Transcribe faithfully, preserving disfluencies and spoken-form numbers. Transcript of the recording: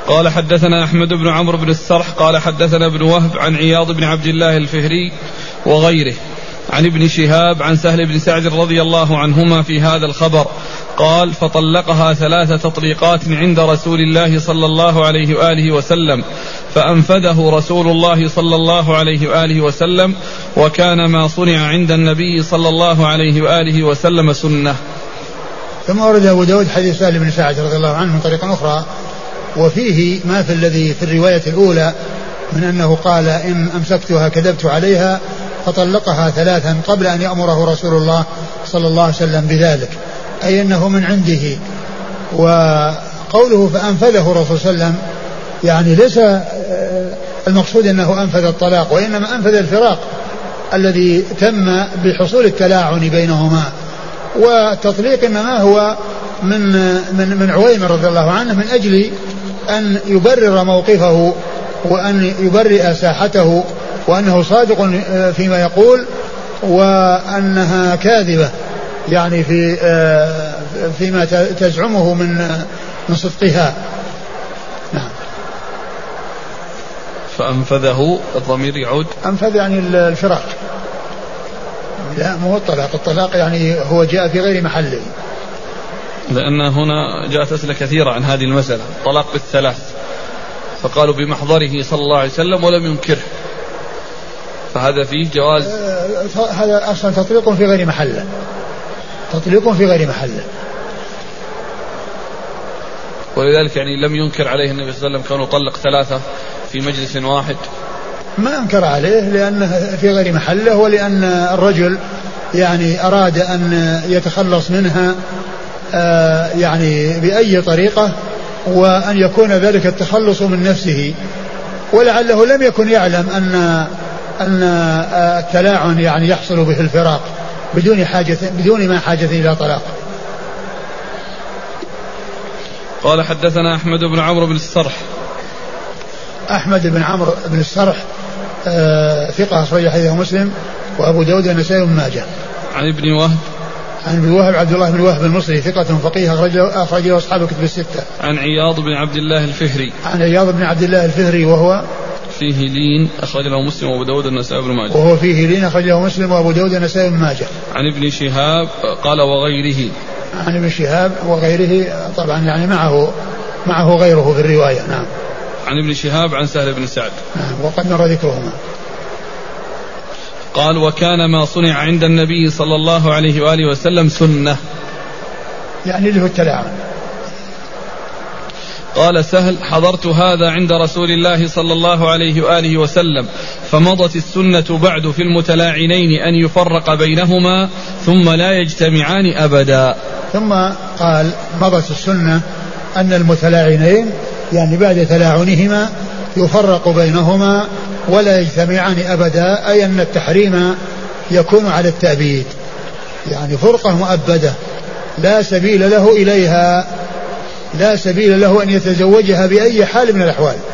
قال حدثنا أحمد بن عمرو بن السرح قال حدثنا ابن وهب عن عياض بن عبد الله الفهري وغيره عن ابن شهاب عن سهل بن سعد رضي الله عنهما في هذا الخبر قال فطلقها ثلاث تطليقات عند رسول الله صلى الله عليه وآله وسلم فأنفذه رسول الله صلى الله عليه وآله وسلم وكان ما صنع عند النبي صلى الله عليه وآله وسلم سنة. ثم ورد أبو داود حديث سهل بن سعد رضي الله عنه من طريق أخرى وفيه ما في الذي في الرواية الأولى من أنه قال إن أمسكتها كذبت عليها فطلقها ثلاثا قبل أن يأمره رسول الله صلى الله عليه وسلم بذلك أي أنه من عنده. وقوله فأنفذه الرسول صلى الله عليه وسلم يعني ليس المقصود أنه أنفذ الطلاق وإنما أنفذ الفراق الذي تم بحصول التلاعن بينهما. والتطليق إنما هو من من من عويمر رضي الله عنه من أجل أن يبرر موقفه وأن يبرئ ساحته وأنه صادق فيما يقول وأنها كاذبة يعني في فيما تزعمه من من صدقها. نعم. فأنفذه الضمير يعود أنفذ يعني الفراق لا مو الطلاق. الطلاق يعني هو جاء في غير محله لأن هنا جاءت أسئلة كثيرة عن هذه المسألة طلاق بالثلاث فقالوا بمحضره صلى الله عليه وسلم ولم ينكره فهذا فيه جواز. آه هذا أصلا تطليق في غير محله تطليق في غير محله ولذلك يعني لم ينكر عليه النبي صلى الله عليه وسلم كانوا طلق ثلاثة في مجلس واحد. ما أنكر عليه لأنه في غير محله ولأن الرجل يعني أراد أن يتخلص منها آه يعني بأي طريقة وأن يكون ذلك التخلص من نفسه ولعله لم يكن يعلم أن أن التلاعن يعني يحصل به الفراق بدون حاجة بدون ما حاجة إلى طلاق. قال حدثنا أحمد بن عمرو بن السرح. أحمد بن عمرو بن السرح آه ثقة أخرج حديثه مسلم وأبو داود والنسائي وابن ماجه. عن ابن وهب عن ابن وهب عبد الله بن وهب المصري ثقة فقيه أخرجه أخرجه أصحاب الكتب الستة. عن عياض بن عبد الله الفهري. عن عياض بن عبد الله الفهري وهو فيه لين أخرج له مسلم وأبو داود والنسائي وابن ماجه. وهو فيه لين أخرج له مسلم وأبو داود والنسائي وابن ماجه. عن ابن شهاب قال وغيره. عن ابن شهاب وغيره طبعا يعني معه معه غيره في الرواية. نعم. عن ابن شهاب عن سهل بن سعد. نعم وقد مر ذكرهما. قال وكان ما صنع عند النبي صلى الله عليه وآله وسلم سنة يعني له التلاعن. قال سهل حضرت هذا عند رسول الله صلى الله عليه وآله وسلم فمضت السنة بعد في المتلاعنين أن يفرق بينهما ثم لا يجتمعان أبدا. ثم قال مضت السنة أن المتلاعنين يعني بعد تلاعنهما يفرق بينهما ولا يجتمعان أبدا أي أن التحريم يكون على التأبيد يعني فرقة مؤبدة لا سبيل له إليها لا سبيل له أن يتزوجها بأي حال من الأحوال